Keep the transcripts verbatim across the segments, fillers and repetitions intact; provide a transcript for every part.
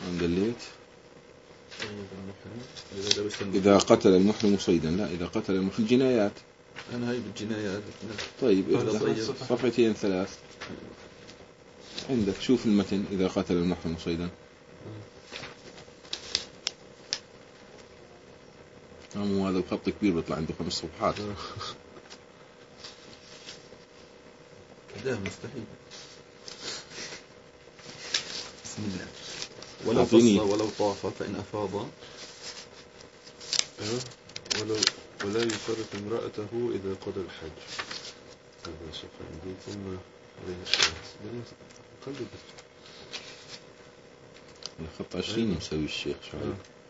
دليت إذا قتل المحرم صيدا، لا إذا قتل المحرم الجنايات. أنا هاي بالجنايات. طيب صفحتين ثلاث عندك، شوف المتن. إذا قتل المحرم صيدا مو هذا بخط كبير بيطلع عنده خمس صفحات. ده مستحيل. بسم الله. ولو قص ولو طاف فإن أفاض ولو ولا يفرق امرأته إذا قضى الحج. هذا صفحة عندي. ثم عليه الشمس قلب الخط عشرين مسوي الشيخ شعيب.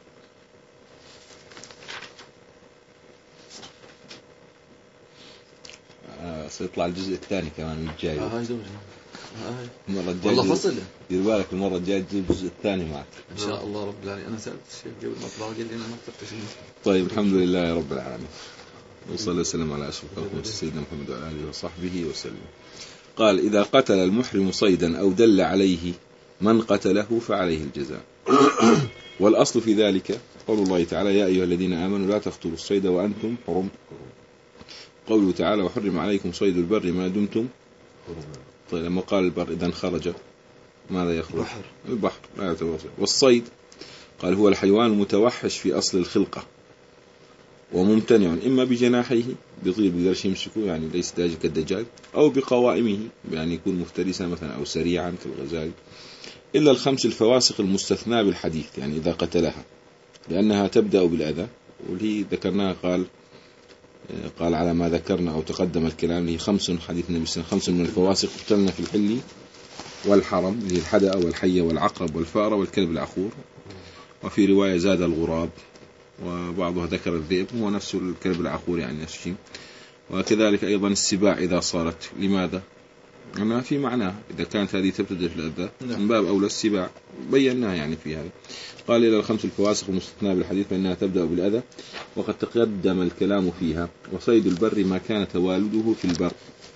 آه سيطلع الجزء الثاني كمان من الجاي. آه هاي زوجة. آه المرة الجاية والله فصل. دير بالك المرة الجاية تجيب الجزء الثاني معك إن شاء الله رب العالمين. أنا سألت الشيخ قبل ما أطلع قال لي أنا ما اخترت شيء. طيب الحمد لله رب العالمين، وصلى الله وسلم على أشرف خلق سيدنا محمد وعلى آله وصحبه وسلم. قال: إذا قتل المحرم صيدا أو دل عليه من قتله فعليه الجزاء. والأصل في ذلك قول الله تعالى: يا أيها الذين آمنوا لا تقتلوا الصيد وأنتم حرم. قوله تعالى: وحرم عليكم صيد البر ما دمتم. طيب لما قال البر إذن خرج ماذا يخرج؟ البحر. البحر لا يعتبر صيد. والصيد قال هو الحيوان المتوحش في أصل الخلقة وممتنع إما بجناحيه بيطير بيقدرش يمسكه يعني ليس داجج كالدجاج، أو بقوائمه يعني يكون مفترسا مثلا أو سريعا كالغزال، إلا الخمس الفواسق المستثنى بالحديث يعني إذا قتلها لأنها تبدأ بالأذى، واللي ذكرناها قال قال على ما ذكرنا أو تقدم الكلام له خمس حديث النبي صلى الله عليه وسلم: خمس من الفواسق قتلنا في الحل والحرم، اللي الحدأ والحية والعقرب والفأر والكلب العقور. وفي رواية زاد الغراب، وبعضها ذكر الذئب هو نفس الكلب العقور يعني نفس الشيء. وكذلك أيضا السباع إذا صارت. لماذا؟ أنا في معناه إذا كانت هذه تبتدئ في الأذى من باب أولى السباع بيناها يعني في هذا. قال: إلى الخمس الفواسق المستثنى بالحديث فإنها تبدأ بالأذى وقد تقدم الكلام فيها. وصيد البر ما كان توالده في البر.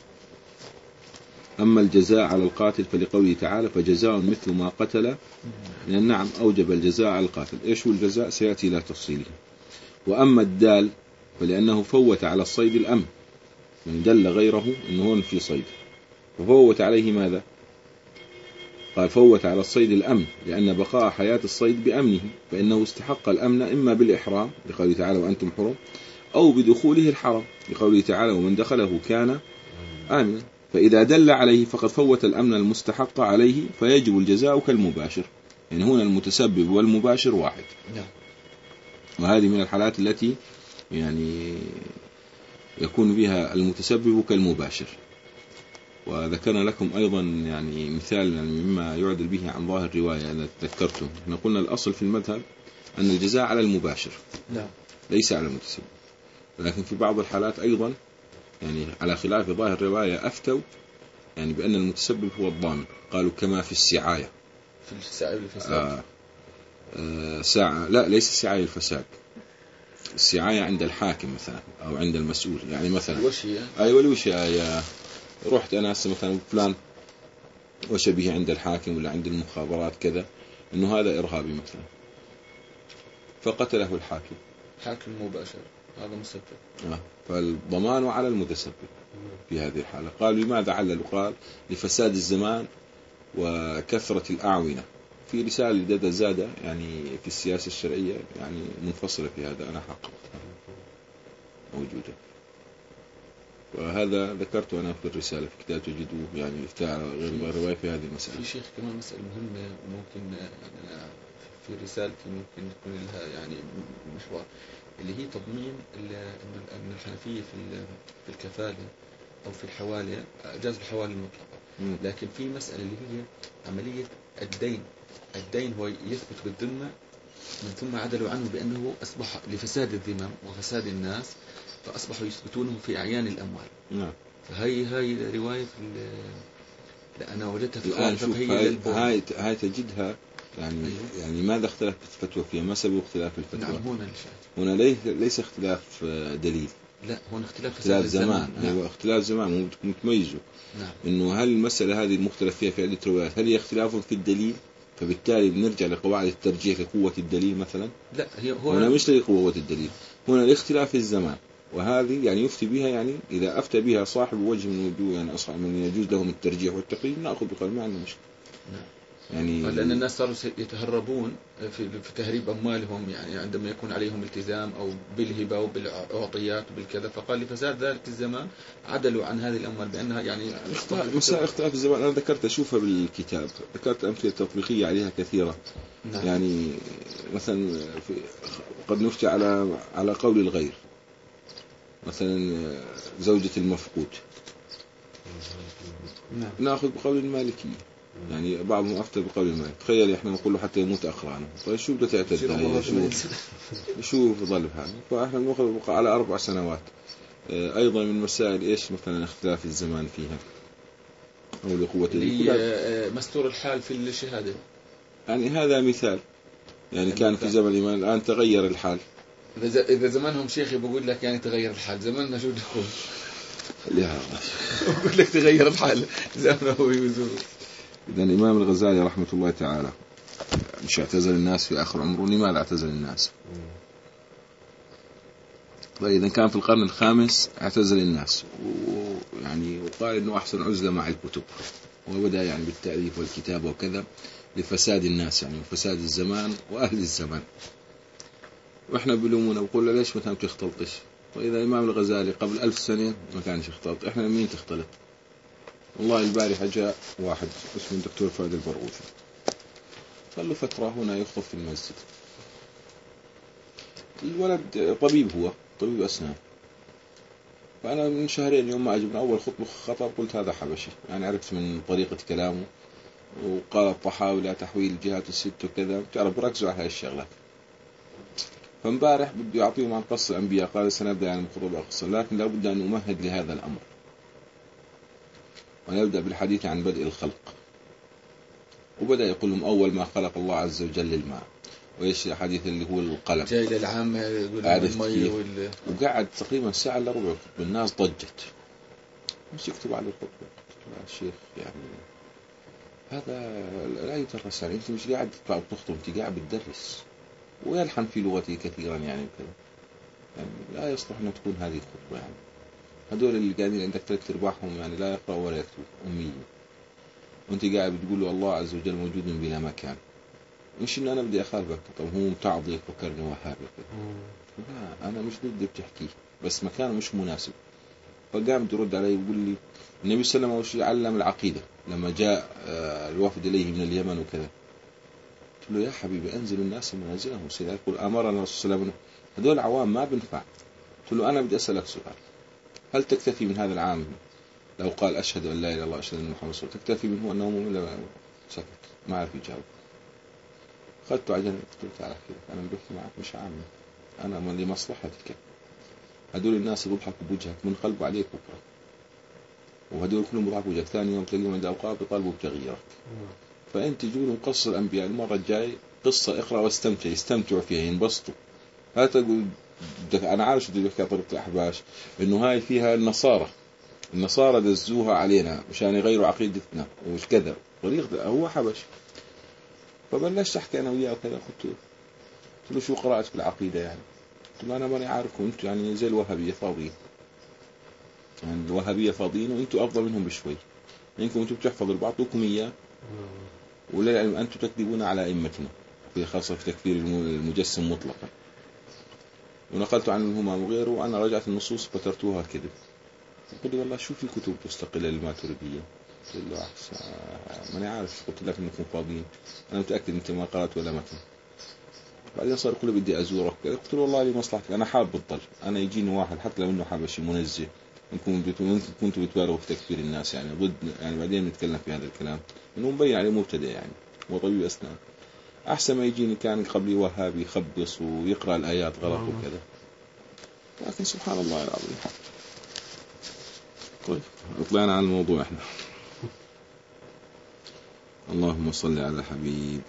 أما الجزاء على القاتل فلقوله تعالى: فجزاء مثل ما قتل من النعم. أوجب الجزاء على القاتل. إيش هو الجزاء؟ سيأتي إلى تفصيله. وأما الدال فلأنه فوت على الصيد الأمن، من دل غيره أنه هون في صيد ففوت عليه ماذا؟ قال: فوت على الصيد الأمن لأن بقاء حياة الصيد بأمنه، فإنه استحق الأمن إما بالإحرام لقوله تعالى: وأنتم حرم، أو بدخوله الحرم لقوله تعالى: ومن دخله كان آمنا. فإذا دل عليه فقد فوت الأمن المستحق عليه فيجب الجزاء كالمباشر. يعني هنا المتسبب والمباشر واحد. وهذه من الحالات التي يعني يكون بها المتسبب كالمباشر. وذكرنا لكم أيضا يعني مثال يعني مما يعدل به عن ظاهر الرواية أنا تذكرته. احنا قلنا الأصل في المذهب أن الجزاء على المباشر لا. ليس على المتسبب، ولكن في بعض الحالات أيضا يعني على خلاف ظاهر الرواية أفتوا يعني بأن المتسبب هو الضامن. قالوا كما في السعاية في السعاية والفساد. آه آه ساعة لا ليس السعاية الفساد، السعاية عند الحاكم مثلا أو عند المسؤول. يعني مثلا الوشية. أيوة الوشية، رحت أنا مثلا فلان وشبيه عند الحاكم ولا عند المخابرات كذا إنه هذا إرهابي مثلا، فقتله الحاكم. حاكم مباشر هذا مسبب. آه. فالضمان على المتسبب في هذه الحالة. قال لماذا علل؟ قال لفساد الزمان وكثرة الأعونة. في رسالة لدادا زادة يعني في السياسة الشرعية يعني منفصلة في هذا، أنا حققتها موجودة، وهذا ذكرته أنا في الرسالة في كتاب تجدوه يعني افتاء غير رواية في هذه المسألة. في شيخ كمان مسألة مهمة ممكن يعني في رسالتي ممكن تكون لها يعني محور، اللي هي تضمين أن الحنفية في في الكفالة أو في الحوالة جاز الحوالة المطلقة، لكن في مسألة اللي هي عملية الدين. الدين هو يثبت بالذمة من ثم عدلوا عنه بأنه أصبح لفساد الذمم وفساد الناس فأصبحوا يثبتونه في أعيان الأموال. نعم. فهي هاي رواية في لا أنا وجدتها في الآن شوف هاي, هاي هاي تجدها يعني أيوه. يعني ماذا اختلفت الفتوى فيها؟ ما سبب اختلاف الفتوى؟ نعم هنا هنا ليس ليس اختلاف دليل، لا هنا اختلاف اختلاف زمان. نعم. أيوة اختلاف زمان متميزه. نعم. إنه هل المسألة هذه المختلف فيها في عدة روايات هل هي اختلاف في الدليل فبالتالي بنرجع لقواعد الترجيح لقوة الدليل مثلا. لا هي هو هنا مش لقوة الدليل، هنا الاختلاف في الزمان، وهذه يعني يفتي بها، يعني إذا أفتى بها صاحب وجه من وجوه يعني أصحاب من يجوز لهم الترجيح والتقييد نأخذ بقول ما عندنا مشكلة. يعني لأن الناس صاروا يتهربون في في تهريب أموالهم، يعني عندما يكون عليهم التزام أو بالهبة أو بالعطيات وبالكذا، فقال لفساد ذلك الزمان عدلوا عن هذه الأموال بأنها يعني مسائل اختلاف الزمان. أنا ذكرت أشوفها بالكتاب، ذكرت أمثلة تطبيقية عليها كثيرة. نعم. يعني مثلا في قد نفتي على على قول الغير، مثلا زوجة المفقود نعم. نأخذ بقول المالكية، يعني بعضهم أفتى بقول المالك. تخيل إحنا نقول له حتى يموت أقرانه، طيب شو بدها تعتد هي، شو شو ظل هذا؟ فإحنا بنأخذ على أربع سنوات. أيضا من مسائل إيش مثلا اختلاف الزمان فيها أو لقوة اللي مستور الحال في الشهادة، يعني هذا مثال. يعني كان في زمن الإمام، الآن تغير الحال. إذا إذا زمانهم شيخي بقول لك يعني تغير الحال، زماننا شو دخول؟ لا بقول لك تغير الحال زمانه هو يزور. إذا الإمام الغزالي رحمة الله تعالى مش اعتزل الناس في آخر عمره، لماذا اعتزل الناس؟ طيب إذا كان في القرن الخامس اعتزل الناس ويعني وقال إنه أحسن عزلة مع الكتب، وبدأ يعني بالتأليف والكتابة وكذا لفساد الناس يعني وفساد الزمان وأهل الزمان. وإحنا بلومنا بقول له ليش مثلا تختلطش؟ وإذا الإمام الغزالي قبل ألف سنة ما كانش يختلط، إحنا مين تختلط؟ والله البارحة جاء واحد اسمه الدكتور فؤاد البرغوثي، صار له فترة هنا يخطب في المسجد. الولد طبيب، هو طبيب أسنان. فأنا من شهرين يوم ما أجب من أول خطبة خطب قلت هذا حبشي، يعني عرفت من طريقة كلامه. وقال الطحاوي لا تحويل الجهات الست وكذا، تعرف بركزوا على هاي الشغلات. فامبارح بده يعطيهم عن قصة الأنبياء، قال سنبدأ يعني بخطبة قصة، لكن لابد أن أمهد لهذا الأمر، ونبدأ بالحديث عن بدء الخلق. وبدأ يقول لهم أول ما خلق الله عز وجل الماء، وإيش الحديث اللي هو القلم جاي للعام المي وال... وقعد تقريبا ساعة إلا ربع الخطبة. الناس ضجت، مش يكتب على الخطبة. يا شيخ يعني هذا لا يدرس، يعني أنت مش قاعد تطلع وتخطب، أنت قاعد بتدرس. ويلحن في لغتي كثيرا يعني كذا، يعني لا يصلح أن تكون هذه الخطبة. يعني هذول اللي قاعدين عندك ثلاث أرباعهم يعني لا يقرأ ولا يكتب، أمي، وأنت قاعد بتقول له الله عز وجل موجود من بلا مكان. مش إن أنا بدي أخالفك، طب هو متعظ يفكرني وهابي كذا. لا أنا مش ضد بتحكي، بس مكانه مش مناسب. فقام يرد علي يقول لي النبي صلى الله عليه وسلم علم العقيدة لما جاء الوفد إليه من اليمن وكذا. قلت له يا حبيبي أنزل الناس منازلهم، سيدنا يقول أمرنا الرسول صلى الله عليه وسلم هذول عوام ما بنفع. قلت له أنا بدي أسألك سؤال، هل تكتفي من هذا العام لو قال أشهد أن لا إله إلا الله أشهد أن محمد رسول الله تكتفي منه أنه مؤمن؟ لا سكت، ما عرف يجاوب. أخذته عجل، قلت له تعال كذا أنا بحكي معك مش عامة، أنا من لمصلحتك. هدول الناس بيضحكوا بوجهك من قلبه عليك بكرة، وهدول كلهم بيضحكوا بوجهك ثاني يوم تلاقيهم عند أوقات بيطالبوا بتغييرك. فأنت جولهم قصة الأنبياء، المرة الجاي قصة اقرأ واستمتع، يستمتعوا فيها ينبسطوا. لا تقول أنا عارف شو بدي أحكي على طريقة الأحباش، إنه هاي فيها النصارى النصارى دزوها علينا مشان يغيروا عقيدتنا ومش كذا طريقة، هو حبش. فبلشت أحكي أنا وياه وكذا. قلت له شو قرأت في العقيدة؟ يعني قلت له أنا ماني عارفكم، أنتم يعني زي الوهابية فاضيين، يعني الوهابية فاضيين وأنتم أفضل منهم بشوي، لأنكم أنتم بتحفظوا بعضكم إياه، ولا يعني أنتم تكذبون على أئمتنا في خاصة في تكفير المجسم مطلقا. ونقلت عن الهمام وغيره، وأنا رجعت النصوص فترتوها كذب. قلت له والله شو في كتب مستقلة للماتريدية؟ قلت له ماني عارف، قلت لك إنكم فاضيين، أنا متأكد أنت ما قرأت ولا متن. بعدين صار كله بدي أزورك، قلت له والله لي مصلحتك، أنا حاب بالضل، أنا يجيني واحد حتى لو إنه حبشي منزه، إنكم كنتوا بتبالغوا في تكفير الناس يعني ضد، يعني بعدين نتكلم في هذا الكلام إنه مبين عليه مبتدئ، يعني هو طبيب أسنان. أحسن ما يجيني كان قبلي وهابي يخبص ويقرأ الآيات غلط وكذا. لكن سبحان الله العظيم. طيب طلعنا عن الموضوع إحنا. اللهم صل على حبيب.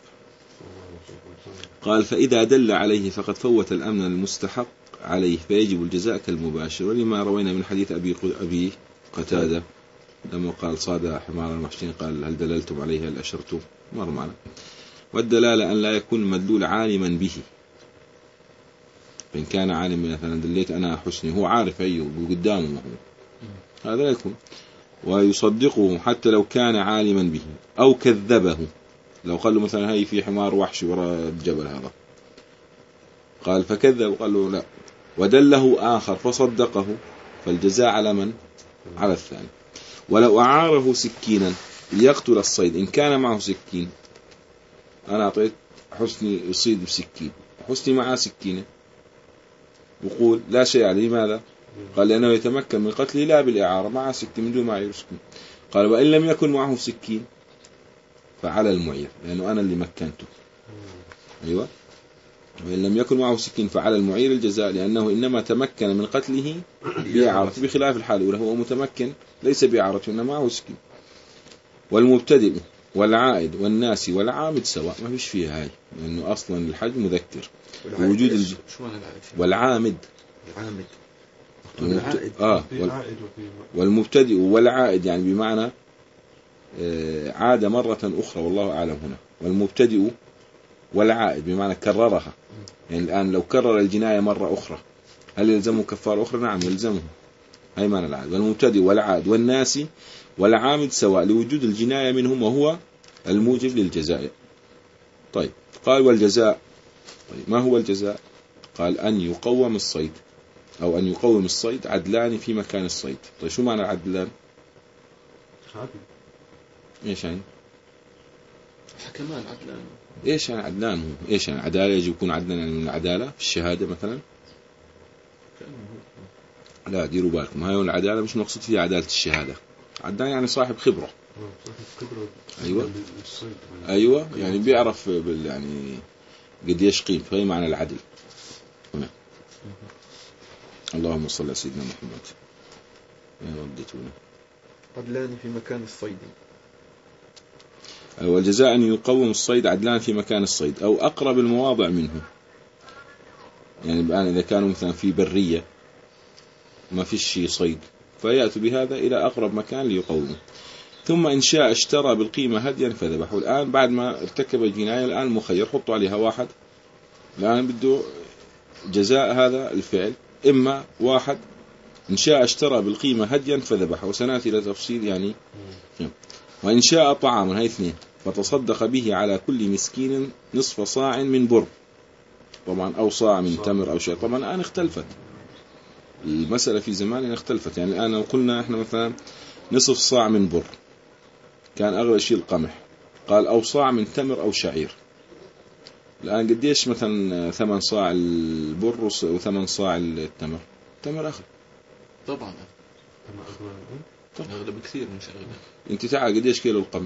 قال فإذا دل عليه فقد فوت الأمن المستحق عليه فيجب الجزاء كالمباشر. ولما روينا من حديث أبي أبي قتادة لما قال صاد حمار المحشين قال هل دللتم عليه هل أشرتم، مر معنا. والدلالة أن لا يكون المدلول عالما به. فإن كان عالما مثلا دليت أنا حسني هو عارف أيه قدامه هو هذا لا يكون. ويصدقه حتى لو كان عالما به أو كذبه. لو قال له مثلا هاي في حمار وحش وراء الجبل هذا قال فكذب قال له لا ودله آخر فصدقه فالجزاء على من؟ على الثاني. ولو أعاره سكينا ليقتل الصيد إن كان معه سكين أنا أعطيت حسني يصيد بسكين حسني معه سكينة وقول لا شيء عليه لماذا؟ قال لأنه يتمكن من قتله لا بالإعارة معه سكين من دون ما يسكن. قال وإن لم يكن معه سكين فعلى المعير لأنه أنا اللي مكنته. أيوة وإن لم يكن معه سكين فعلى المعير الجزاء لأنه إنما تمكن من قتله بإعارة بخلاف الحال الأولى هو متمكن ليس بإعارة إنما معه سكين. والمبتدئ والعائد والناس والعامد سواء ما فيش فيها هاي لأنه أصلا الحج مذكر ووجود الج... والعامد العامد والمبت... آه وال... والمبتدئ والعائد يعني بمعنى آه عاد مرة أخرى والله أعلم هنا. والمبتدئ والعائد بمعنى كررها يعني الآن لو كرر الجناية مرة أخرى هل يلزمه كفارة أخرى؟ نعم يلزمه. هاي معنى العائد. والمبتدئ والعائد والناس والعامد سواء لوجود الجناية منهم وهو الموجب للجزاء. طيب قال والجزاء طيب ما هو الجزاء؟ قال أن يقوم الصيد أو أن يقوم الصيد عدلان في مكان الصيد. طيب شو معنى العدلان؟ عدل إيش يعني؟ حكمان عدلان. إيش يعني عدلان هو؟ إيش يعني عدالة يجب يكون عدلان يعني من العدالة في الشهادة مثلا؟ لا ديروا بالكم هاي العدالة مش مقصود فيها عدالة الشهادة. عدلان يعني صاحب خبرة. أيوة أيوة يعني بيعرف بال يعني قد ايش قيمة. فهي معنى العدل هنا. اللهم صل على سيدنا محمد. يا وديتونا عدلان في مكان الصيد. والجزاء أن يقوم الصيد عدلان في مكان الصيد أو أقرب المواضع منه. يعني الآن إذا كانوا مثلا في برية ما فيش شيء صيد فيأتوا بهذا إلى أقرب مكان ليقومه. ثم إن شاء اشترى بالقيمة هديا فذبحه. الآن بعد ما ارتكب الجناية الآن مخير حطوا عليها واحد الآن بده جزاء هذا الفعل إما واحد إن شاء اشترى بالقيمة هديا فذبحه وسنأتي إلى تفصيل يعني. وإن شاء طعاما هاي اثنين فتصدق به على كل مسكين نصف صاع من بر طبعا أو صاع من تمر أو شيء. طبعا الآن اختلفت المسألة في زماننا اختلفت. يعني الآن لو قلنا إحنا مثلا نصف صاع من بر كان أغلى شيء القمح قال أو صاع من تمر أو شعير. الآن قديش مثلا ثمن صاع البر وثمن صاع التمر؟ التمر أغلى طبعا أغلى بكثير مش أغلى. أنت تعال قديش كيلو القمح؟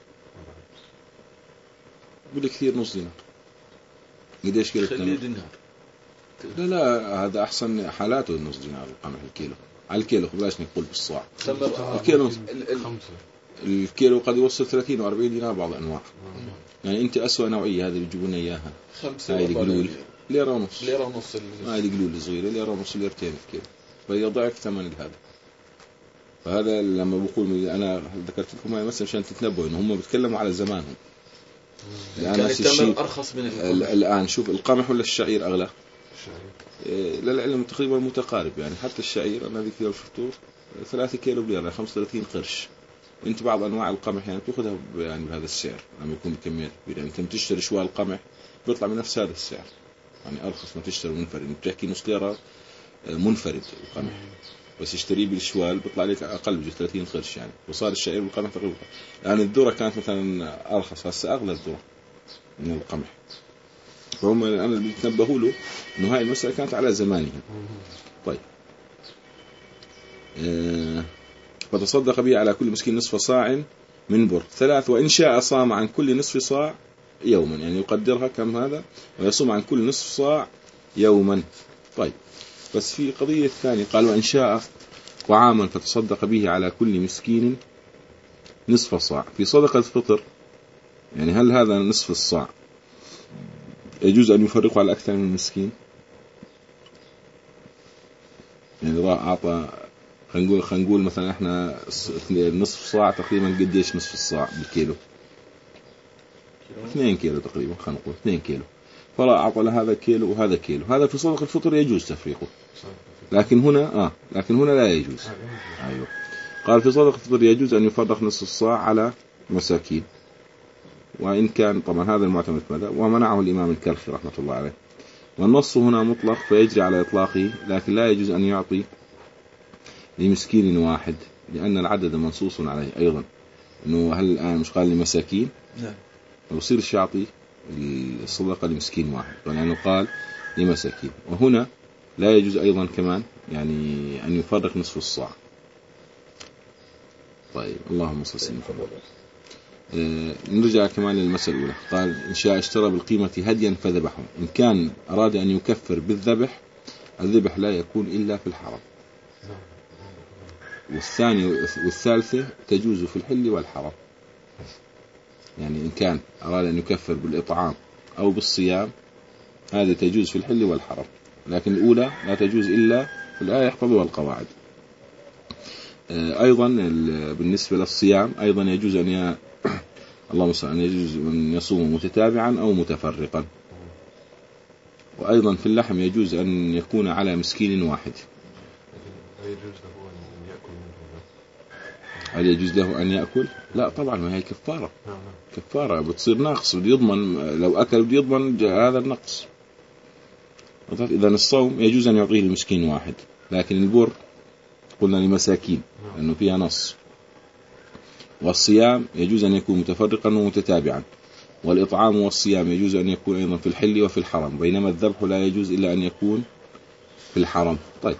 بقول كثير نص دينار. قديش كيلو التمر؟ دينار. لا لا هذا أحسن حالاته النص دينار القمح الكيلو على الكيلو بلاش نقول بالصاع. الكيلو نص. الكيلو قد يوصل ثلاثين وأربعين دينار بعض الأنواع. يعني أنت أسوأ نوعية هذا بيجيبون إياها. خمسة. هاي القلول. ليرة ونص. ليرة ونص. هاي القلول الصغيرة ليرة ونص ليرتين في كيلو. فهي ضعف ثمن هذا. فهذا لما بقول أنا ذكرت لكم هاي مثلا عشان تتنبؤوا إن هم بيتكلموا على زمانهم. الآن نفس الشيء أرخص من القمح. الآن شوف القمح ولا الشعير أغلى؟ الشعير. للعلم تقريبا متقارب يعني حتى الشعير أنا ذيك لو شفتوه ثلاثة كيلو بليرة خمسة وثلاثين قرش. أنت بعض أنواع القمح يعني تأخذها يعني بهذا السعر لما يكون بكميات كبيرة. يعني أنت تشتري شوال القمح بيطلع من نفس هذا السعر يعني أرخص ما تشتري منفرد. بتحكي نص ليرة منفرد القمح بس يشتريه بالشوال بيطلع لك أقل بجي ثلاثين قرش يعني. وصار الشعير بالقمح تقريبا يعني الذرة كانت مثلا أرخص هسه أغلى الذرة من القمح. فهم أنا اللي بيتنبهوا له إنه هاي المسألة كانت على زمانهم. طيب أه فتصدق به على كل مسكين نصف صاع من بر ثلاث. وإن شاء صام عن كل نصف صاع يوما يعني يقدرها كم هذا ويصوم عن كل نصف صاع يوما. طيب بس في قضية ثانية قال وإن شاء طعاما فتصدق به على كل مسكين نصف صاع. في صدقة الفطر يعني هل هذا نصف الصاع يجوز أن يفرقه على أكثر من مسكين؟ يعني راح أعطى خلينا نقول خلينا نقول مثلا إحنا نصف صاع تقريبا قديش نصف الصاع بالكيلو؟ كيلو اثنين كيلو تقريبا، خلينا نقول اثنين كيلو، فلا أعطى له هذا كيلو وهذا كيلو، هذا في صدقة الفطر يجوز تفريقه، لكن هنا آه لكن هنا لا يجوز. أيوه. قال في صدقة الفطر يجوز أن يفرق نصف الصاع على مساكين، وإن كان طبعا هذا المعتمد ماذا، ومنعه الإمام الكرخي رحمة الله عليه. والنص هنا مطلق فيجري على إطلاقه، لكن لا يجوز أن يعطي لمسكين واحد، لأن العدد منصوص عليه أيضا، إنه هل الآن مش قال لمساكين؟ نعم. ويصير الشعطي الصدقة لمسكين واحد، لأنه قال لمساكين. وهنا لا يجوز أيضا كمان يعني أن يفرق نصف الصاع. طيب اللهم صل وسلم. آه نرجع كمان للمسألة الأولى. قال إن شاء اشترى بالقيمة هديا فذبحه، إن كان أراد أن يكفر بالذبح، الذبح لا يكون إلا في الحرم. والثاني والثالثة تجوز في الحل والحرم، يعني إن كان أراد أن يكفر بالإطعام أو بالصيام هذه تجوز في الحل والحرم، لكن الأولى لا تجوز إلا في الآية يحفظها القواعد. أيضا بالنسبة للصيام أيضا يجوز أن ي... اللهم صل، أن يجوز أن يصوم متتابعا أو متفرقا. وأيضا في اللحم يجوز أن يكون على مسكين واحد. هل يجوز له أن يأكل؟ لا طبعا، ما هي كفارة، كفارة بتصير ناقص، بده يضمن لو أكل بده يضمن هذا النقص. إذا الصوم يجوز أن يعطيه لمسكين واحد، لكن البر قلنا لمساكين لأنه فيها نص. والصيام يجوز أن يكون متفرقا ومتتابعا، والإطعام والصيام يجوز أن يكون أيضا في الحل وفي الحرم، بينما الذبح لا يجوز إلا أن يكون في الحرم. طيب.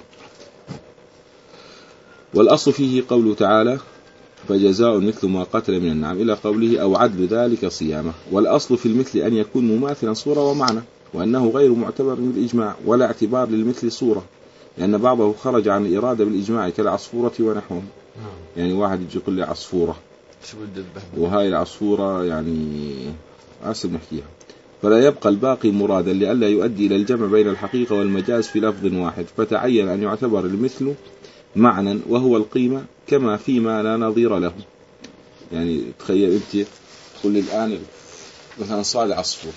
والأصل فيه قوله تعالى فجزاء مثل ما قتل من النعم إلى قوله أو عدل ذلك صيامه. والأصل في المثل أن يكون مماثلا صورة ومعنى، وأنه غير معتبر بالإجماع ولا اعتبار للمثل صورة، لأن بعضه خرج عن الإرادة بالإجماع كالعصفورة ونحوه. يعني واحد يجي يقول لي عصفورة وهاي العصفورة يعني عسل نحكيها، فلا يبقى الباقي مرادا لئلا يؤدي إلى الجمع بين الحقيقة والمجاز في لفظ واحد، فتعين أن يعتبر المثل معنى وهو القيمة كما فيما لا نظير له. يعني تخيل أنت تقول لي الآن مثلا صار عصفور،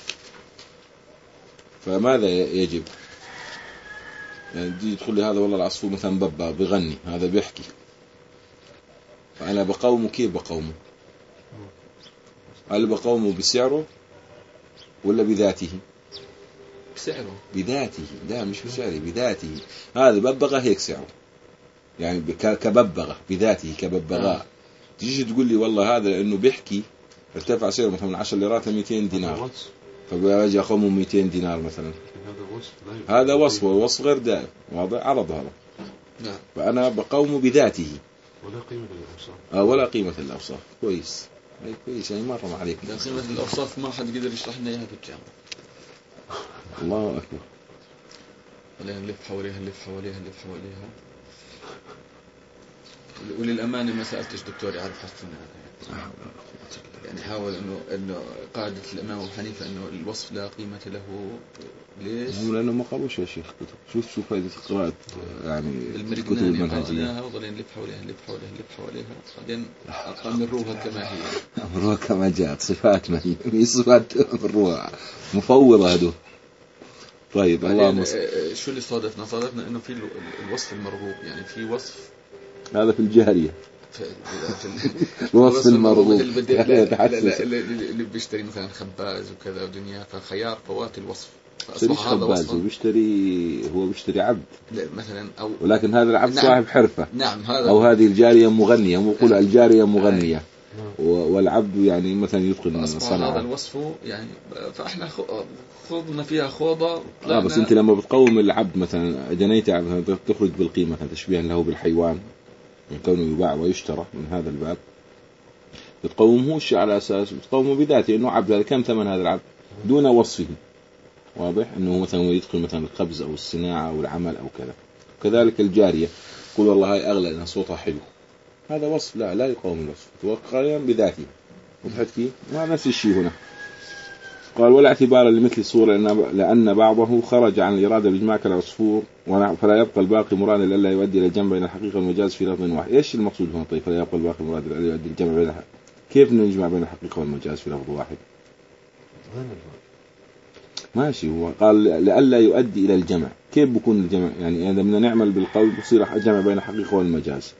فماذا يجب؟ يعني دي تقول لي هذا والله العصفور مثلا ببا بغني، هذا بيحكي، فأنا بقومه كيف بقومه؟ هل بقومه بسعره ولا بذاته؟ بسعره. بذاته، لا مش بسعره، بذاته. هذا ببغى هيك سعره، يعني كببغة بذاته كببغاء. تيجي تقول لي والله هذا لأنه بيحكي ارتفع سعره مثلا من عشر ليرات لمئتين دينار، فبيجي أقومه مئتين دينار مثلا. هذا وصف، ووصف غير دائم، واضح عرض هذا. نعم. فأنا بقومه بذاته ولا قيمة للأوصاف. آه ولا قيمة للأوصاف. كويس، أي كويس، يعني مرة ما عليك. لا قيمة الأوصاف ما حد قدر يشرح لنا إياها في الجامعة. الله أكبر. خلينا نلف حواليها نلف حواليها نلف حواليها. وللأمانة ما سألتش دكتور يعرف حسنا، يعني حاول إنه إنه قاعدة الإمام أبو حنيفة إنه الوصف لا قيمة له. ليش؟ هم لأنه ما قالوش يا شيخ كتب. شوف شوف فائدة قراءة يعني كتب المنهجية. وضلين نلف حواليها نلف حواليها نلف حواليها، بعدين أمروها كما هي. أمروها كما جاءت، صفات ما هي، هي صفات أمروها مفوضة هدول. طيب اللهم شو اللي صادفنا؟ صادفنا إنه في الوصف المرغوب، يعني في وصف هذا في الجاهلية. في الوصف المرغوب اللي بيشتري مثلا خباز وكذا ودنيا، فخيار فوات الوصف. مش خباز، هو بيشتري هو بيشتري عبد مثلا، أو ولكن هذا العبد نعم صاحب حرفة. نعم هذا. أو هذه الجارية مغنية، نقول الجارية مغنية والعبد يعني مثلا يتقن صنعة. هذا الوصف يعني، فإحنا خضنا فيها خوضة. آه بس أنت لما بتقوم العبد مثلا جنيت مثلا تخرج بالقيمة تشبيها له بالحيوان من كونه يباع ويشترى من هذا الباب، بتقومهوش على أساس بتقومه بذاته إنه عبد. هذا كم ثمن هذا العبد دون وصفه، واضح إنه مثلا يدخل مثلا الخبز أو الصناعة أو العمل أو كذا. كذلك الجارية قول والله هاي أغلى لأنها صوتها حلو، هذا وصف لا لا يقوم الوصف، توقع بذاته. وضحت كيف؟ ما نفس الشيء هنا. قال ولا اعتبار لمثل صورة لأن بعضه خرج عن الإرادة بالإجماع كالعصفور، فلا يبقى الباقي مرادا لئلا يؤدي إلى الجمع بين الحقيقة والمجاز في لفظ واحد. إيش المقصود هنا؟ طيب فلا يبقى الباقي مرادا لئلا يؤدي الجمع بين، كيف نجمع بين الحقيقة والمجاز في لفظ واحد؟ وين الوجه؟ ماشي، هو قال لئلا يؤدي إلى الجمع. كيف بكون الجمع؟ يعني إذا بدنا نعمل بالقول بصير الجمع بين الحقيقة والمجاز.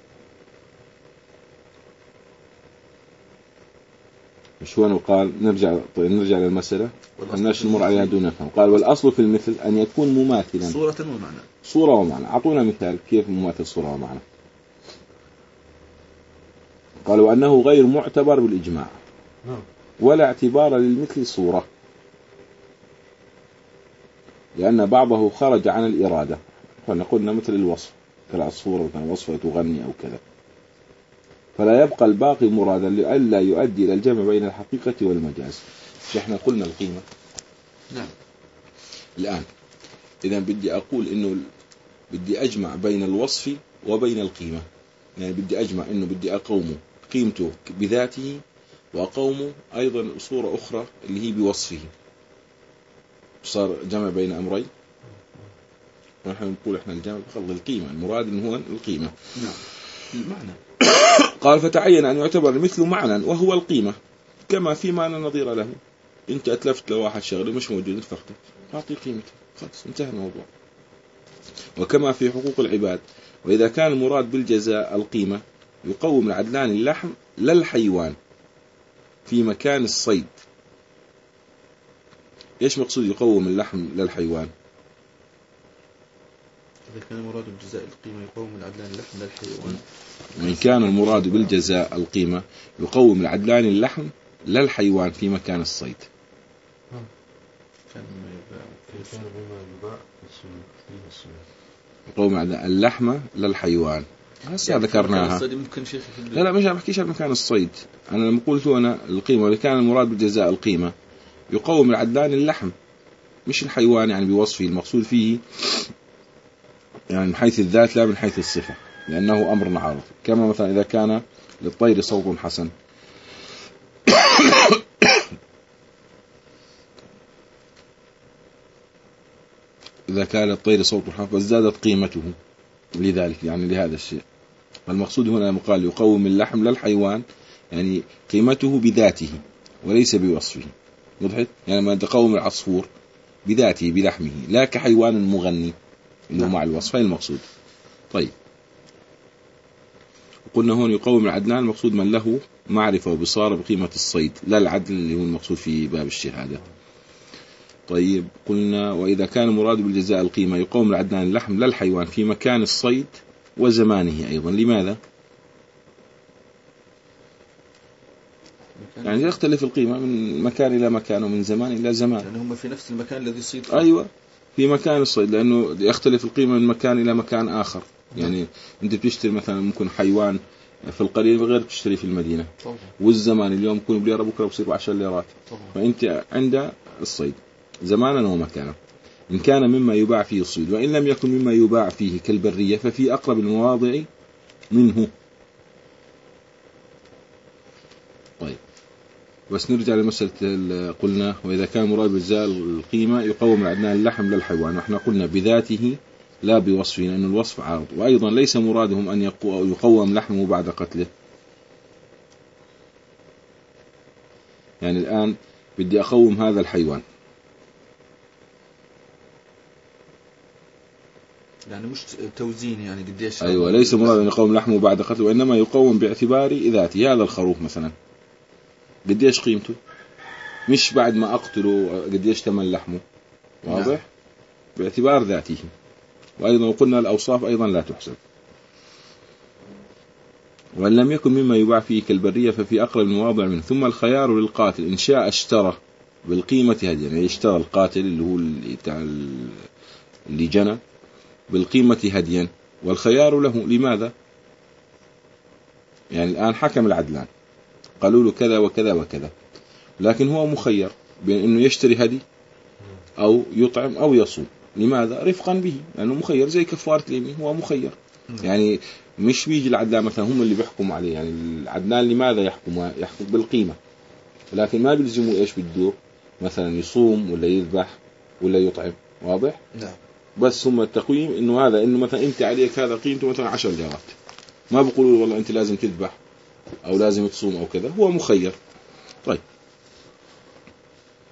مش هو قال نرجع طيب نرجع للمسألة الناس نمر عليها دون نفهم. قال والأصل في المثل أن يكون مماثلا صورة ومعنى. صورة ومعنى. أعطونا مثال كيف مماثل صورة ومعنى. قالوا أنه غير معتبر بالإجماع ولا اعتبار للمثل صورة، لأن بعضه خرج عن الإرادة. فنقولنا مثل الوصف كالعصفورة وكان وصفة تغني أو كذا، فلا يبقى الباقي مرادا لئلا يؤدي إلى الجمع بين الحقيقة والمجاز. احنا قلنا القيمة. نعم. الآن إذا بدي أقول إنه بدي أجمع بين الوصف وبين القيمة، يعني بدي أجمع إنه بدي أقوم قيمته بذاته وأقوم أيضا صورة أخرى اللي هي بوصفه، صار جمع بين أمرين. نحن نقول إحنا الجمع بخلق القيمة، المراد إنه هو القيمة. نعم. المعنى. قال فتعين أن يعتبر المثل معنى وهو القيمة، كما في معنى نظير له. أنت أتلفت لواحد شغله مش موجود فقط أعطي قيمته، خلاص انتهى الموضوع. وكما في حقوق العباد. وإذا كان المراد بالجزاء القيمة يقوم العدلان اللحم لا الحيوان في مكان الصيد. إيش مقصود يقوم اللحم للحيوان؟ إذا كان المراد بالجزاء القيمة يقوم العدلان اللحم للحيوان. وإن كان المراد بالجزاء القيمة يقوم العدلان اللحم للحيوان في مكان الصيد. كان بما يباع يقوم اللحم للحيوان. هسه ذكرناها. لا لا مش بحكيش عن مكان الصيد. أنا لما قلت هنا القيمة وإذا كان المراد بالجزاء القيمة يقوم العدلان اللحم مش الحيوان، يعني بوصفه المقصود فيه يعني من حيث الذات لا من حيث الصفة، لأنه أمر عارض. كما مثلا إذا كان للطير صوت حسن إذا كان للطير صوت حسن فازدادت قيمته لذلك، يعني لهذا الشيء. فالمقصود هنا لما قال يقوم اللحم للحيوان يعني قيمته بذاته وليس بوصفه. وضحت؟ يعني ما تقوم العصفور بذاته بلحمه لا كحيوان مغني اللي هو مع الوصف. هاي المقصود. طيب قلنا هون يقوم العدلان المقصود من له معرفة وبصارة بقيمة الصيد، لا العدل اللي هو المقصود في باب الشهادة. طيب قلنا وإذا كان مراد بالجزاء القيمة يقوم العدلان اللحم لا الحيوان في مكان الصيد وزمانه أيضا. لماذا؟ يعني يختلف القيمة من مكان إلى مكان ومن زمان إلى زمان. يعني هم في نفس المكان الذي يصيد فيه. أيوة في مكان الصيد، لأنه يختلف القيمة من مكان إلى مكان آخر. يعني أنت بتشتري مثلا ممكن حيوان في القليل غير بتشتري في المدينة. طبعا. والزمان اليوم يكون بليرة بكرة بصير بعشر ليرات. طبعا. فأنت عند الصيد زمانا ومكانا. إن كان مما يباع فيه الصيد وإن لم يكن مما يباع فيه كالبرية ففي أقرب المواضع منه. طيب بس نرجع لمسألة قلنا وإذا كان مراد بالجزاء القيمة يقوم العدلان اللحم للحيوان، وإحنا قلنا بذاته لا بوصفه لأن الوصف عارض. وأيضا ليس مرادهم أن يقوم لحمه بعد قتله. يعني الآن بدي أقوم هذا الحيوان، يعني مش توزين يعني قديش. أيوة ليس مراد أن يقوم لحمه بعد قتله، وإنما يقوم باعتبار ذاته. هذا الخروف مثلا قديش قيمته مش بعد ما أقتله قديش ثمن لحمه. واضح؟ نعم. باعتبار ذاته. وأيضا قلنا الأوصاف أيضا لا تحسب. وإن لم يكن مما يباع فيه كالبرية ففي أقرب المواضع منه. ثم الخيار للقاتل إن شاء اشترى بالقيمة هديا، يعني اشترى القاتل اللي هو اللي جنى بالقيمة هديا والخيار له. لماذا؟ يعني الآن حكم العدلان قالوا له كذا وكذا وكذا، لكن هو مخير بين أنه يشتري هدي أو يطعم أو يصوم. لماذا؟ رفقا به، لأنه مخير زي كفارة اليمين، هو مخير. يعني مش بيجي العدلان مثلا هم اللي بيحكموا عليه. يعني العدلان لماذا يحكم؟ يحكم بالقيمة، لكن ما بيلزموا إيش بده مثلا يصوم ولا يذبح ولا يطعم. واضح؟ نعم. بس هم التقويم إنه هذا إنه مثلا أنت عليك هذا قيمته مثلا عشر ليرات، ما بيقولوا والله أنت لازم تذبح أو لازم تصوم أو كذا، هو مخير. طيب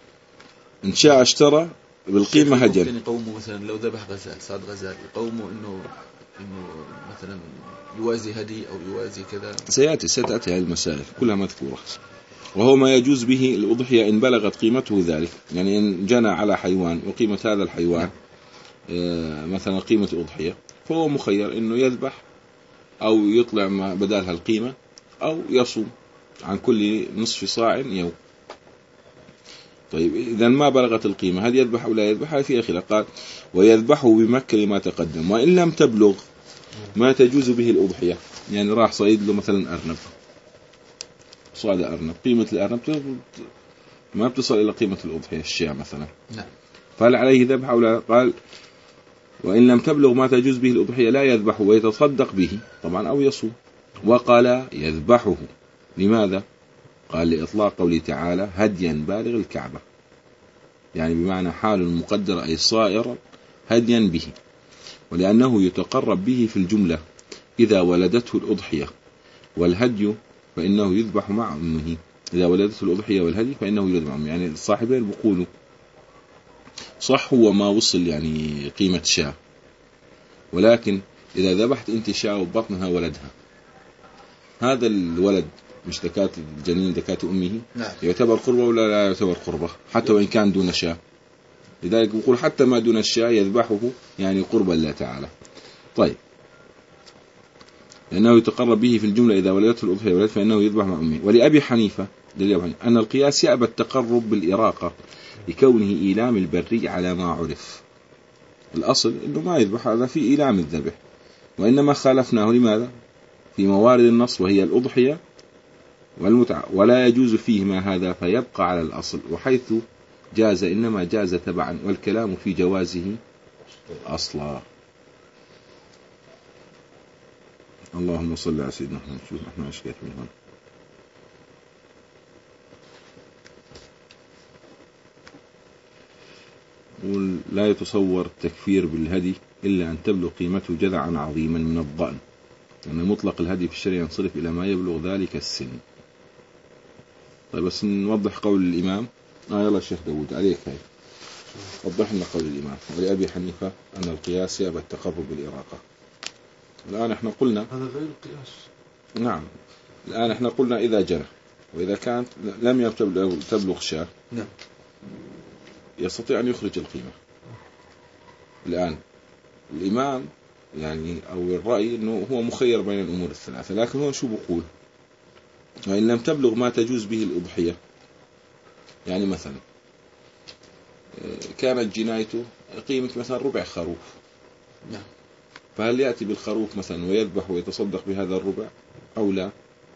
إن شاء اشترى بالقيمة هديا. ممكن يقوموا مثلا لو ذبح غزال صاد غزال يقوموا إنه إنه مثلا يوازي هدي أو يوازي كذا. سيأتي ستأتي هذه المسائل كلها مذكورة. وهو ما يجوز به الأضحية إن بلغت قيمته ذلك، يعني إن جنى على حيوان وقيمة هذا الحيوان مثلا قيمة الأضحية، فهو مخير إنه يذبح أو يطلع بدالها القيمة أو يصوم عن كل نصف صاع يوم. طيب إذا ما بلغت القيمة هل يذبح أو لا يذبح؟ هذا فيه خلاف. قال ويذبحه بمكة لما تقدم. وإن لم تبلغ ما تجوز به الأضحية، يعني راح صيد له مثلا أرنب، صاد أرنب، قيمة الأرنب ما بتصل إلى قيمة الأضحية الشاة مثلا، نعم، فهل عليه ذبح أو لا؟ قال وإن لم تبلغ ما تجوز به الأضحية لا يذبح ويتصدق به طبعا أو يصوم. وقال يذبحه. لماذا؟ قال لإطلاق قوله تعالى هديا بالغ الكعبة، يعني بمعنى حال مقدر أي صائر هديا به، ولأنه يتقرب به في الجملة إذا ولدته الأضحية والهدي فإنه يذبح مع أمه. إذا ولدته الأضحية والهدي فإنه يذبح مع أمه، يعني الصاحبين بيقولوا صح هو ما وصل يعني قيمة شاة، ولكن إذا ذبحت أنت شاة وبطنها ولدها، هذا الولد مش زكاة الجنين زكاة أمه، نعم، يعتبر قربة ولا لا يعتبر قربة حتى وإن كان دون شاة؟ لذلك يقول حتى ما دون الشاة يذبحه يعني قربا الله تعالى. طيب لأنه يتقرب به في الجملة إذا ولدته الأضحية ولد فإنه يذبح مع أمه. ولأبي حنيفة أن القياس يأبى التقرب بالإراقة لكونه إيلام البري على ما عرف. الأصل إنه ما يذبح، هذا في إيلام الذبح، وإنما خالفناه لماذا؟ في موارد النص وهي الأضحية والمتعة، ولا يجوز فيهما هذا فيبقى على الأصل، وحيث جاز إنما جاز تبعا، والكلام في جوازه أصلا. اللهم صل على سيدنا محمد. شوف احنا اشكيت من هون. قول لا يتصور التكفير بالهدي إلا أن تبلغ قيمته جذعا عظيما من الضأن، لأن يعني مطلق الهدي في الشريعة ينصرف إلى ما يبلغ ذلك السن. طيب بس نوضح قول الإمام. آه يلا الشيخ داود عليك هاي، وضح لنا قول الإمام. ولأبي حنيفة أن القياس يأبى التقرب بالإراقة. الآن احنا قلنا هذا غير القياس. نعم، الآن احنا قلنا إذا جنى وإذا كانت لم تبلغ شاة نعم يستطيع أن يخرج القيمة. الآن الإمام يعني أو الرأي أنه هو مخير بين الأمور الثلاثة، لكن هو شو بقول؟ وإن لم تبلغ ما تجوز به الأضحية، يعني مثلا كانت جنايته قيمة مثلا ربع خروف، نعم، فهل يأتي بالخروف مثلا ويذبح ويتصدق بهذا الربع أو لا؟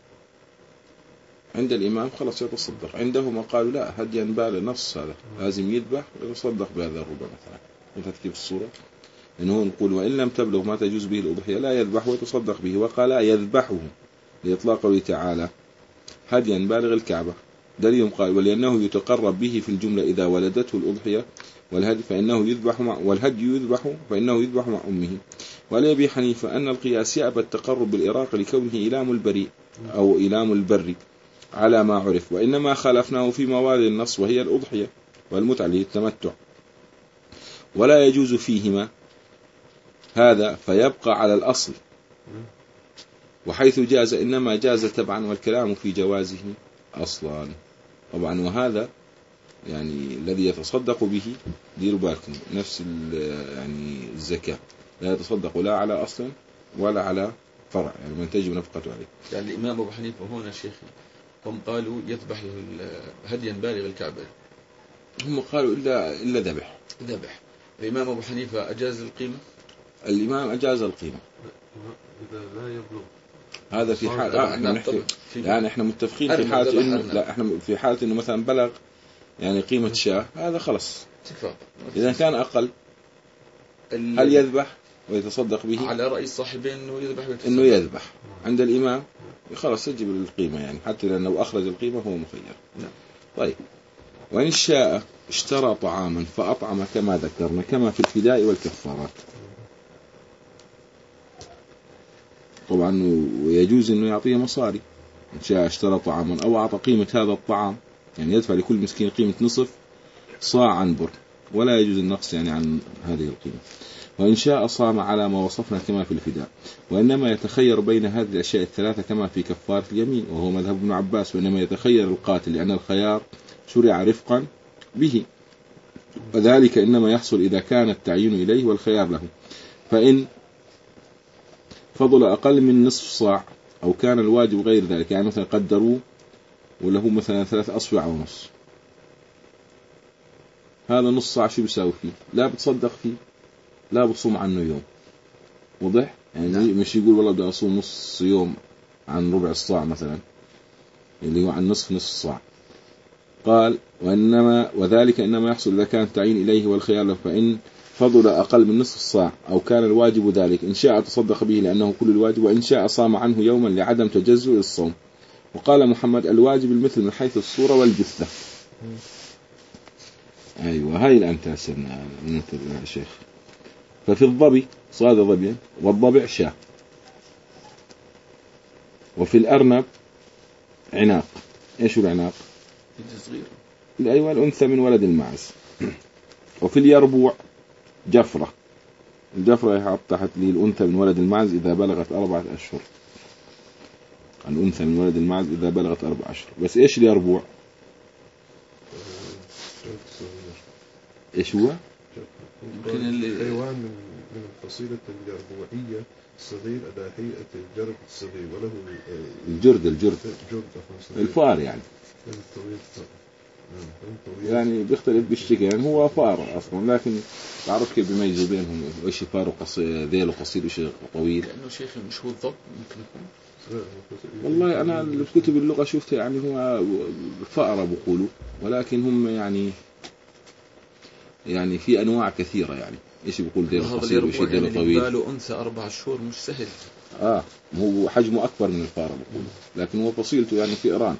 عند الإمام خلاص يتصدق، عندهم قالوا لا هديا بالغ نص هذا لازم يذبح ويتصدق بهذا الربع مثلا. انت كيف الصورة؟ إنه نقول وإن لم تبلغ ما تجوز به الأضحية لا يذبح ويتصدق به، وقال يذبحه لإطلاق قوله تعالى هديا بالغ الكعبة. دليل قال ولأنه يتقرب به في الجملة إذا ولدته الأضحية والهدي فإنه يذبح مع والهدي يذبح فإنه يذبح مع أمه. ولأبي حنيفة أن القياس يأبى التقرب بالإراق لكونه إيلام البريء أو إيلام البر على ما عرف، وإنما خالفناه في موارد النص وهي الأضحية والمتعة للتمتع، ولا يجوز فيهما هذا فيبقى على الأصل، وحيث جاز إنما جاز تبعا، والكلام في جوازه أصلا. طبعا وهذا يعني الذي يتصدق به ديروا بالكم نفس يعني الزكاة لا يتصدق لا على أصل ولا على فرع، يعني من تجب نفقته عليه. يعني الإمام أبو حنيفة هنا شيخي هم قالوا يذبح هديا بالغ الكعبة، هم قالوا إلا إلا ذبح ذبح. الإمام أبو حنيفة أجاز القيمة، الإمام أجاز القيمة إذا لا يبلغ. هذا في حال آه احنا نحكي يعني احنا متفقين في حالة إنه لا احنا في حالة إنه مثلا بلغ يعني قيمة شاة هذا خلص. إذا كان أقل هل يذبح ويتصدق به؟ على رأي الصاحبين إنه يذبح ويتصدق. إنه يذبح عند الإمام خلاص يجب القيمة، يعني حتى لأنه أخرج القيمة هو مخير. نعم. طيب وإن شاء اشترى طعاما فأطعم كما ذكرنا كما في الفداء والكفارات. طبعا ويجوز إنه يعطيه مصاري، إن شاء اشترى طعاما أو أعطى قيمة هذا الطعام، يعني يدفع لكل مسكين قيمة نصف صاع عن بر، ولا يجوز النقص يعني عن هذه القيمة. وإن شاء صام على ما وصفنا كما في الفداء، وإنما يتخير بين هذه الأشياء الثلاثة كما في كفارة اليمين، وهو مذهب ابن عباس، وإنما يتخير القاتل لأن الخيار شرع رفقا به، وذلك إنما يحصل إذا كان التعيين إليه والخيار له. فإن فضل أقل من نصف صاع أو كان الواجب غير ذلك، يعني مثلا قدروا وله مثلا ثلاث أصفع ونص، هذا نص صاع شو بيساوي فيه؟ لا بتصدق فيه، لا بصوم عنه يوم. وضح؟ يعني نعم. مش يقول والله بدي أصوم نص يوم عن ربع الصاع مثلا، اللي هو عن نصف نصف الصاع. قال وإنما وذلك إنما يحصل إذا كان التعيين إليه والخيار له. فإن فضل أقل من نصف الصاع أو كان الواجب ذلك، إن شاء تصدق به لأنه كل الواجب، وإن شاء صام عنه يوما لعدم تجزؤ الصوم. وقال محمد الواجب المثل من حيث الصورة والجثة. أيوة هاي الأمثال سرنا ننتبه يا شيخ. ففي الضبي صاد ضبيا، والضبع شاة. وفي الأرنب عناق. إيش العناق؟ أيوة الأنثى من ولد المعز. وفي اليربوع جفرة. الجفرة يحط تحت لي الأنثى من ولد المعز إذا بلغت أربعة أشهر. الأنثى من ولد المعز إذا بلغت أربعة أشهر. بس إيش اليربوع؟ إيش هو؟ يمكن الحيوان من من الفصيلة اليربوعية الصغير على هيئة الجرد الصغير، وله الجرد الجرد الجرد الفار يعني يعني بيختلف بالشكل، يعني هو فار أصلا، لكن بعرف كيف بيميزوا بينهم، إيش فار قصير ذيله قصير وإيش طويل. لأنه شيخ مش هو الضب ممكن يكون. والله أنا في كتب اللغة شفت يعني هو فأر بقولوا، ولكن هم يعني يعني في أنواع كثيرة، يعني إيش بيقول ذيله قصير وإيش ذيله طويل. باله أنثى أربع شهور مش سهل. آه هو حجمه أكبر من الفار بقوله، لكن هو فصيلته يعني في إيران.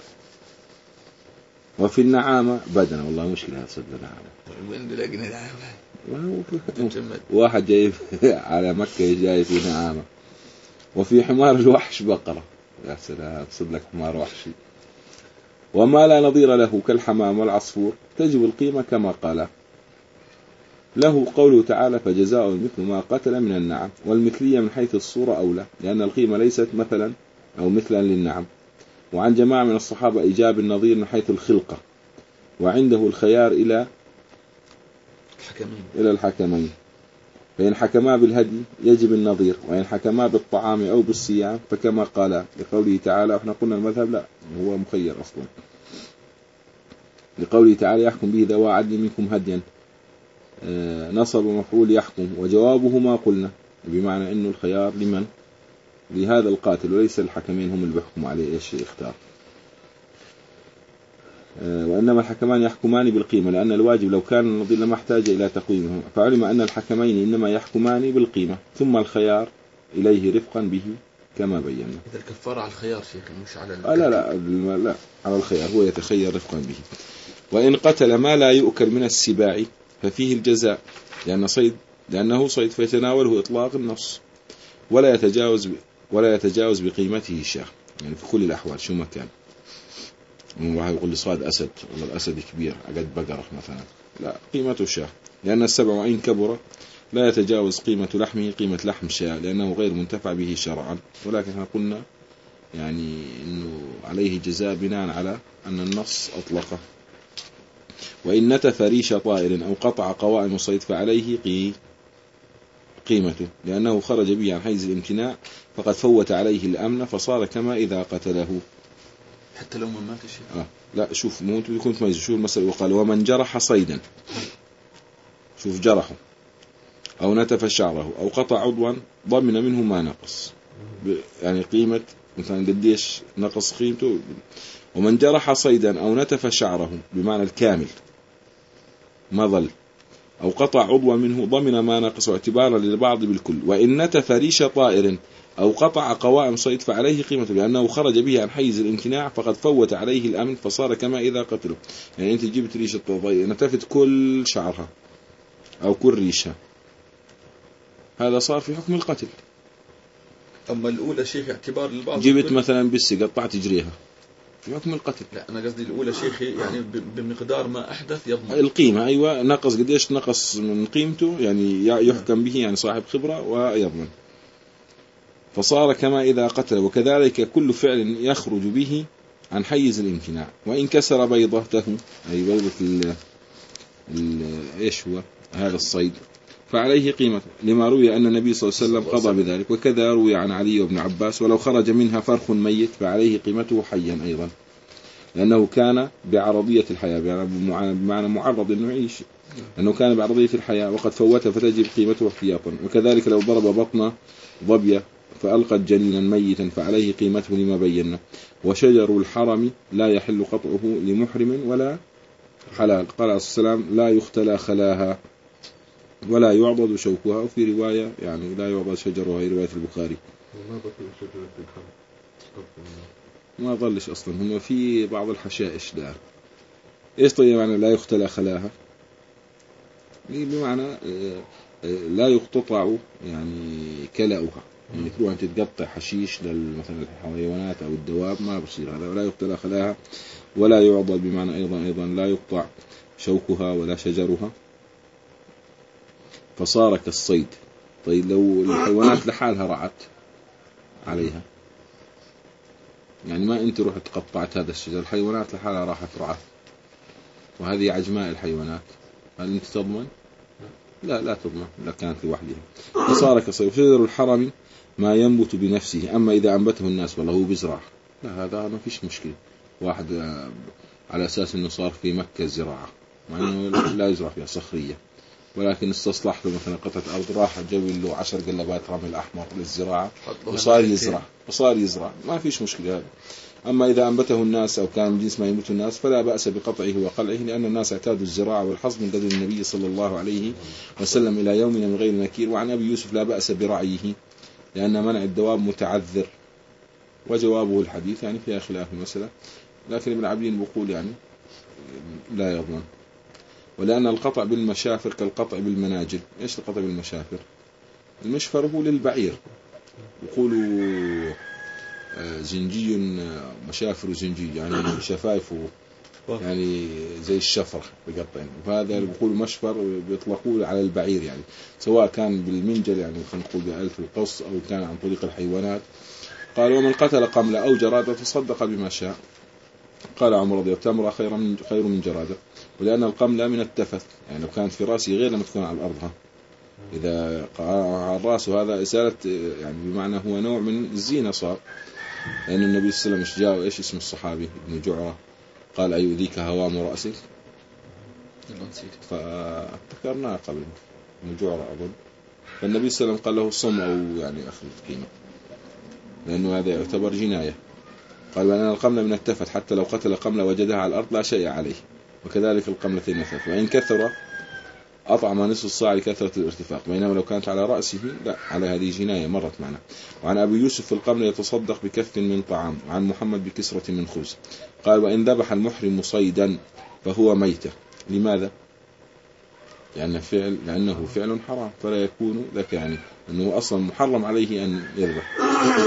وفي النعامة بدنة، والله مشكلة هتصد النعامة. وين نلاقي نعامة؟ واحد جاي على مكة جاي في نعامة. وفي حمار الوحش بقرة. يا سلام تصد لك حمار وحشي. وما لا نظير له كالحمام والعصفور تجب القيمة كما قال. له قوله تعالى فجزاء مثل ما قتل من النعم، والمثلية من حيث الصورة أولى، لأن القيمة ليست مثلا أو مثلا للنعم. وعن جماعة من الصحابة إيجاب النظير من حيث الخلقة، وعنده الخيار إلى الحكمين. إلى الحكمين، فإن حكما بالهدي يجب النظير، وإن حكما بالطعام أو بالصيام فكما قال لقوله تعالى. وإحنا قلنا المذهب لا هو مخير أصلا، لقوله تعالى يحكم به ذوى عدل منكم هديا، نصب مفعول يحكم، وجوابه ما قلنا، بمعنى إنه الخيار لمن؟ لهذا القاتل، وليس الحكمين هم اللي بيحكموا عليه إيش يختار. وإنما الحكمان يحكمان بالقيمة، لأن الواجب لو كان النظير لما احتاج إلى تقويمه، فعلم أن الحكمين إنما يحكمان بالقيمة، ثم الخيار إليه رفقا به كما بينا. إذا الكفارة على الخيار شيخ مش على آه لا لا لا على الخيار، هو يتخير رفقا به. وإن قتل ما لا يؤكل من السباع ففيه الجزاء، لأن صيد لأنه صيد فيتناوله إطلاق النص، ولا يتجاوز ولا يتجاوز بقيمته شاه، يعني في كل الأحوال شو ما كان. واحد يقول لي صاد أسد، والله الأسد كبير أقد بقرة مثلا، لا قيمته شاه، لأن السبع وإن كبر لا يتجاوز قيمة لحمه قيمة لحم شاه، لأنه غير منتفع به شرعا. ولكن احنا قلنا يعني إنه عليه جزاء بناء على أن النص أطلقه. وإن نتف ريش طائر أو قطع قوائم صيد فعليه قي قيمته، لأنه خرج به عن حيز الامتناع فقد فوت عليه الأمن فصار كما إذا قتله. حتى لو ما مات شيء. آه لا شوف مو انتوا بدكم تميزوا شو المسألة. وقال ومن جرح صيدا، شوف جرحه أو نتف شعره أو قطع عضوا ضمن منه ما نقص، يعني قيمة مثلا قديش نقص قيمته. ومن جرح صيدا أو نتف شعره بمعنى الكامل ما ظل، أو قطع عضوا منه ضمن ما نقص اعتبارا للبعض بالكل. وإن نتف ريش طائر أو قطع قوائم صيد فعليه قيمته، لأنه خرج به عن حيز الامتناع فقد فوت عليه الأمن فصار كما إذا قتله. يعني أنت جبت ريشة طائر نتفت كل شعرها أو كل ريشة، هذا صار في حكم القتل. أما الأولى شيء اعتبار للبعض. جبت مثلا بس قطعت جريها في حكم القتل. لا أنا قصدي الأولى شيخي يعني ب- بمقدار ما أحدث يضمن القيمة أيوة، نقص قديش نقص من قيمته يعني يحكم به يعني صاحب خبرة ويضمن. فصار كما إذا قتل. وكذلك كل فعل يخرج به عن حيز الامتناع، وإن كسر بيضته أي بيضة ال ال إيش هو هذا الصيد فعليه قيمته، لما روي أن النبي صلى الله عليه وسلم قضى بذلك. وكذا روي عن علي وابن عباس ولو خرج منها فرخ ميت فعليه قيمته حيا أيضا، لأنه كان بعرضية الحياة، بمعنى معرض أنه يعيش، لأنه كان بعرضية الحياة وقد فوت فتجب قيمته احتياطا. وكذلك لو ضرب بطن ظبية فألقت جنينا ميتا فعليه قيمته لما بينا. وشجر الحرم لا يحل قطعه لمحرم ولا حلال، قال عليه السلام لا يختلى خلاها ولا يعضد شوكها، وفي رواية يعني لا يعضد شجرها، هي رواية البخاري. ما ظلش أصلا هم في بعض الحشائش ده. إيش طيب معنى لا يختلى خلاها؟ بمعنى لا يقتطع يعني كلأها، يعني تروح أن تتقطع حشيش مثلا الحيوانات أو الدواب ما بصير هذا. ولا يختلى خلاها ولا يعضد بمعنى أيضا أيضا لا يقطع شوكها ولا شجرها، فصار كالصيد. طيب لو الحيوانات لحالها رعت عليها، يعني ما أنت رحت قطعت هذا الشجر، الحيوانات لحالها راحت رعت، وهذه عجماء الحيوانات، هل أنت تضمن؟ لا لا تضمن، لا كانت لوحدها. فصار كالصيد. شجر الحرم ما ينبت بنفسه، أما إذا أنبته الناس والله هو بزرع لا هذا ما فيش مشكلة. واحد على أساس أنه صار في مكة زراعة مع أنه لا يزرع فيها صخرية، ولكن استصلح له مثلا قطعة أرض راح جاب له عشر قلبات رمل أحمر للزراعة وصار يزرع وصار يزرع ما فيش مشكلة هذا. أما إذا أنبته الناس أو كان من جنس ما ينبت الناس فلا بأس بقطعه وقلعه، لأن الناس اعتادوا الزراعة والحصد من لدن النبي صلى الله عليه وسلم إلى يومنا من غير نكير. وعن أبي يوسف لا بأس برعيه لأن منع الدواب متعذر، وجوابه الحديث يعني فيها خلاف المسألة، لكن ابن عبدين بيقول يعني لا يضمن. ولأن القطع بالمشافر كالقطع بالمناجل. إيش القطع بالمشافر؟ المشفر هو للبعير، يقولوا زنجي مشافر زنجي يعني شفايفه يعني زي الشفرة بقطعين، وهذا اللي بيقولوا مشفر بيطلقوه على البعير يعني سواء كان بالمنجل يعني خلينا نقول بألف القص أو كان عن طريق الحيوانات. قال ومن قتل قملة أو جرادة تصدق بما شاء. قال عمر رضي الله عنه تمرة خير من خير من جرادة، ولأن القملة من التفث يعني لو كانت في راسي غير لما تكون على الأرض، إذا على الرأس هذا إسالة يعني بمعنى هو نوع من الزينة صار. لأن النبي صلى الله عليه وسلم جاء إيش اسم الصحابي ابن جعرة قال أيؤذيك هوام رأسك، فذكرناه قبل ابن جعرة أظن. فالنبي صلى الله عليه وسلم قال له صم أو يعني أخذ قيمة، لأنه هذا يعتبر جناية. قال وأن القملة من التفت حتى لو قتل قملة وجدها على الأرض لا شيء عليه، وكذلك القملتين الثلاث. وإن كثر أطعم نصف الصاع لكثرة الارتفاق، بينما لو كانت على رأسه لا، على هذه جناية مرت معنا. وعن أبي يوسف في القمل يتصدق بكف من طعام، وعن محمد بكسرة من خبز. قال وإن ذبح المحرم صيدا فهو ميتة. لماذا؟ لأن فعل لأنه فعل حرام، فلا يكون ذاك يعني أنه أصلا محرم عليه أن يذبح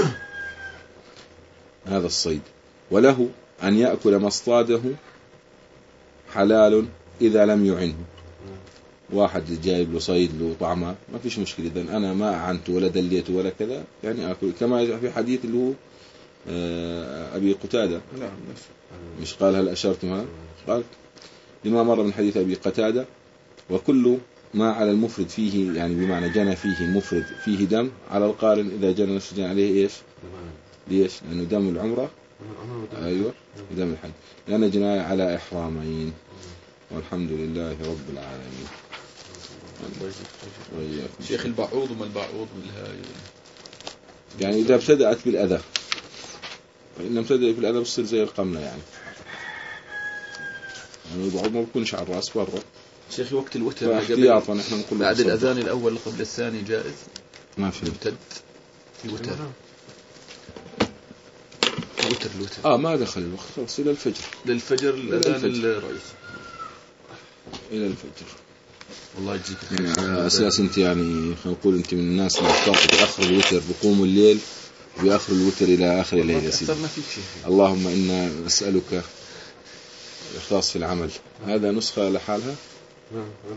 هذا الصيد. وله أن يأكل ما اصطاده حلال إذا لم يعنه. واحد جايب له صيد له طعمه ما فيش مشكلة، إذن أنا ما أعنت ولا دليت ولا كذا يعني أكل، كما في حديث اللي هو أبي قتادة مش قال هل أشرتم؟ قال لما مر من حديث أبي قتادة وكل ما على المفرد فيه يعني بمعنى جنى فيه المفرد فيه دم على القارن إذا جنى نفسه جنى عليه إيش؟ ليش؟ لأنه دم العمرة أيوة دم الحج، لأن جناية على إحرامين. والحمد لله رب العالمين. شيخ البعوض وما البعوض بالهاي يعني إذا ابتدأت بالأذى، فإن ابتدأت بالأذى بصير زي القملة يعني، يعني البعوض ما بيكونش على الرأس برا. شيخي وقت الوتر احتياطا احنا نقول بعد الأذان الأول قبل الثاني جائز ما في يبتد الوتر الوتر الوتر اه ما دخل الوقت خلاص إلى الفجر للفجر الأذان الرئيس إلى الفجر. والله يجزيك يعني على أساس أنت يعني خلينا نقول أنت من الناس اللي بتاخذ تأخر الوتر بقوموا الليل بآخر الوتر إلى آخر الليل يا سيدي. أكثر ما في شيء. اللهم إنا نسألك الإخلاص في العمل. هذا نسخة لحالها. نعم.